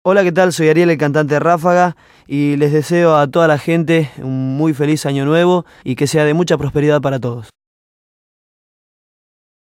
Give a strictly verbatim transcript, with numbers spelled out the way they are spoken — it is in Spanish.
Hola, ¿qué tal? Soy Ariel, el cantante de Ráfaga, y les deseo a toda la gente un muy feliz año nuevo y que sea de mucha prosperidad para todos.